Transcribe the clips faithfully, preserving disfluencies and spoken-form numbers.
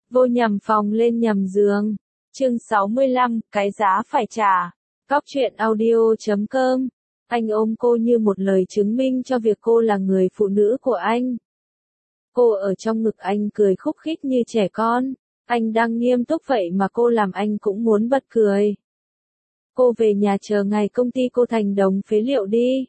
Vô nhầm phòng lên nhầm giường. Chương sáu mươi lăm, cái giá phải trả. Cóc truyện audio chấm com. Anh ôm cô như một lời chứng minh cho việc cô là người phụ nữ của anh. Cô ở trong ngực anh cười khúc khích như trẻ con. Anh đang nghiêm túc vậy mà cô làm anh cũng muốn bật cười. Cô về nhà chờ ngày công ty cô thành đống phế liệu đi.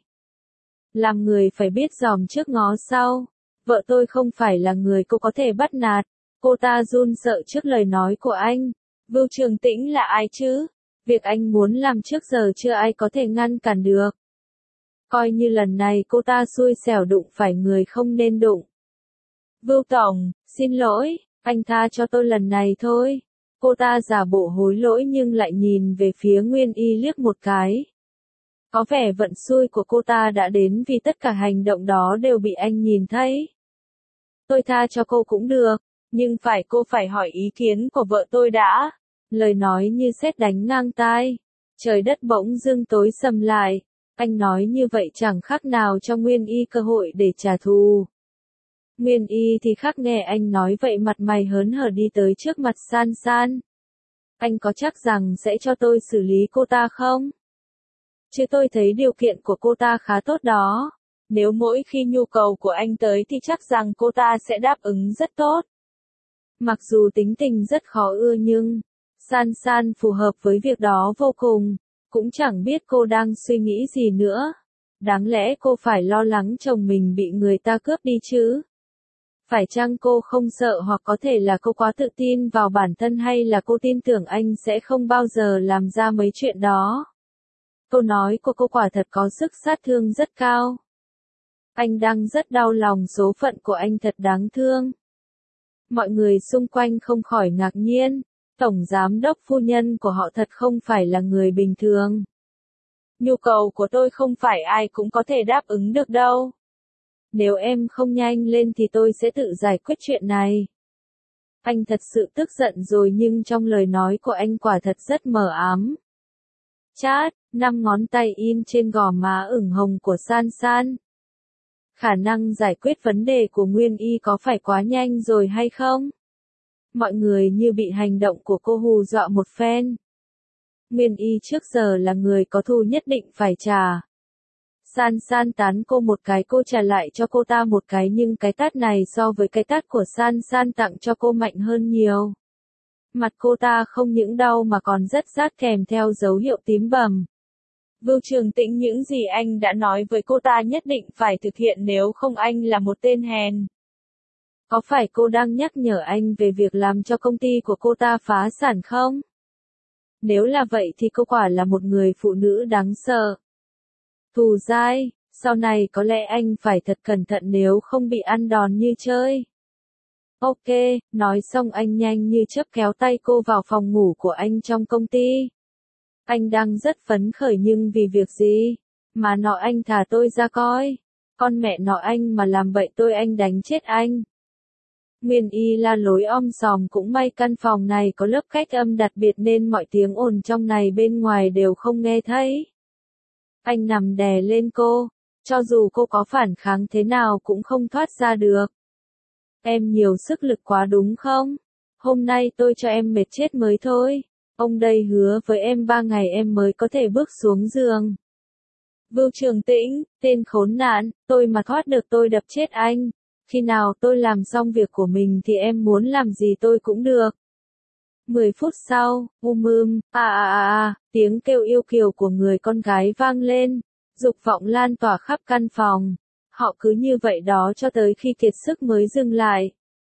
Làm người phải biết dòm trước ngó sau. Vợ tôi không phải là người cô có thể bắt nạt. Cô ta run sợ trước lời nói của anh. Vưu Trường Tĩnh là ai chứ? Việc anh muốn làm trước giờ chưa ai có thể ngăn cản được. Coi như lần này cô ta xui xẻo đụng phải người không nên đụng. Vưu Tổng, xin lỗi, anh tha cho tôi lần này thôi. Cô ta giả bộ hối lỗi nhưng lại nhìn về phía Nguyên Y liếc một cái. Có vẻ vận xui của cô ta đã đến vì tất cả hành động đó đều bị anh nhìn thấy. Tôi tha cho cô cũng được, nhưng phải cô phải hỏi ý kiến của vợ tôi đã. Lời nói như sét đánh ngang tai. Trời đất bỗng dưng tối sầm lại. Anh nói như vậy chẳng khác nào cho Nguyên Y cơ hội để trả thù. Nguyên Y thì khác nghe anh nói vậy mặt mày hớn hở đi tới trước mặt San San. Anh có chắc rằng sẽ cho tôi xử lý cô ta không? Chứ tôi thấy điều kiện của cô ta khá tốt đó. Nếu mỗi khi nhu cầu của anh tới thì chắc rằng cô ta sẽ đáp ứng rất tốt. Mặc dù tính tình rất khó ưa nhưng San San phù hợp với việc đó vô cùng. Cũng chẳng biết cô đang suy nghĩ gì nữa. Đáng lẽ cô phải lo lắng chồng mình bị người ta cướp đi chứ? Phải chăng cô không sợ hoặc có thể là cô quá tự tin vào bản thân hay là cô tin tưởng anh sẽ không bao giờ làm ra mấy chuyện đó? Câu nói của cô quả thật có sức sát thương rất cao. Anh đang rất đau lòng, số phận của anh thật đáng thương. Mọi người xung quanh không khỏi ngạc nhiên. Tổng giám đốc phu nhân của họ thật không phải là người bình thường. Nhu cầu của tôi không phải ai cũng có thể đáp ứng được đâu. Nếu em không nhanh lên thì tôi sẽ tự giải quyết chuyện này. Anh thật sự tức giận rồi nhưng trong lời nói của anh quả thật rất mờ ám. Chát, năm ngón tay in trên gò má ửng hồng của San San. Khả năng giải quyết vấn đề của Nguyên Y có phải quá nhanh rồi hay không? Mọi người như bị hành động của cô hù dọa một phen. Nguyên Y trước giờ là người có thù nhất định phải trả. San San tán cô một cái, cô trả lại cho cô ta một cái, nhưng cái tát này so với cái tát của San San tặng cho cô mạnh hơn nhiều. Mặt cô ta không những đau mà còn rất rát kèm theo dấu hiệu tím bầm. Vưu Trường Tĩnh, những gì anh đã nói với cô ta nhất định phải thực hiện, nếu không anh là một tên hèn. Có phải cô đang nhắc nhở anh về việc làm cho công ty của cô ta phá sản không? Nếu là vậy thì cô quả là một người phụ nữ đáng sợ. Thù dai, sau này có lẽ anh phải thật cẩn thận nếu không bị ăn đòn như chơi. Ok, nói xong anh nhanh như chớp kéo tay cô vào phòng ngủ của anh trong công ty. Anh đang rất phấn khởi nhưng vì việc gì? Mà nọ anh thả tôi ra coi. Con mẹ nọ anh mà làm bậy tôi anh đánh chết anh. Nguyên Y la lối om sòm, cũng may căn phòng này có lớp cách âm đặc biệt nên mọi tiếng ồn trong này bên ngoài đều không nghe thấy. Anh nằm đè lên cô, cho dù cô có phản kháng thế nào cũng không thoát ra được. Em nhiều sức lực quá đúng không? Hôm nay tôi cho em mệt chết mới thôi. Ông đây hứa với em ba ngày em mới có thể bước xuống giường. Vưu Trường Tĩnh, tên khốn nạn, tôi mà thoát được tôi đập chết anh. Khi nào tôi làm xong việc của mình thì em muốn làm gì tôi cũng được. Mười phút sau, um um, à à à à, tiếng kêu yêu kiều của người con gái vang lên, dục vọng lan tỏa khắp căn phòng. Họ cứ như vậy đó cho tới khi kiệt sức mới dừng lại.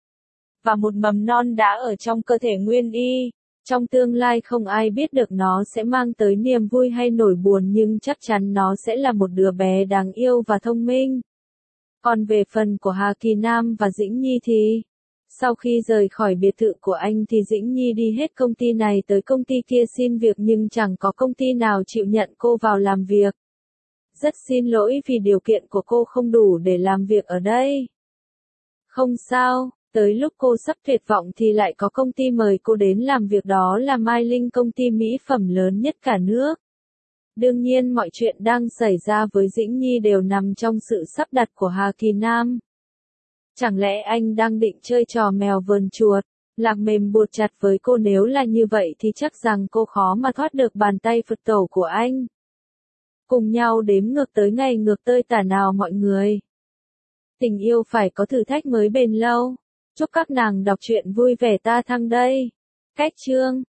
Và một mầm non đã ở trong cơ thể Nguyên Y. Trong tương lai không ai biết được nó sẽ mang tới niềm vui hay nỗi buồn, nhưng chắc chắn nó sẽ là một đứa bé đáng yêu và thông minh. Còn về phần của Hà Kỳ Nam và Dĩnh Nhi thì, sau khi rời khỏi biệt thự của anh thì Dĩnh Nhi đi hết công ty này tới công ty kia xin việc nhưng chẳng có công ty nào chịu nhận cô vào làm việc. Rất xin lỗi vì điều kiện của cô không đủ để làm việc ở đây. Không sao, tới lúc cô sắp tuyệt vọng thì lại có công ty mời cô đến làm việc, đó là Mai Linh, công ty mỹ phẩm lớn nhất cả nước. Đương nhiên mọi chuyện đang xảy ra với Dĩnh Nhi đều nằm trong sự sắp đặt của Hà Kỳ Nam. Chẳng lẽ anh đang định chơi trò mèo vờn chuột, Lạc mềm buộc chặt với cô, nếu là như vậy thì chắc rằng cô khó mà thoát được bàn tay Phật tổ của anh. Cùng nhau đếm ngược tới ngày ngược tơi tả nào mọi người. Tình yêu phải có thử thách mới bền lâu. Chúc các nàng đọc truyện vui vẻ ta thăng đây. Cách chương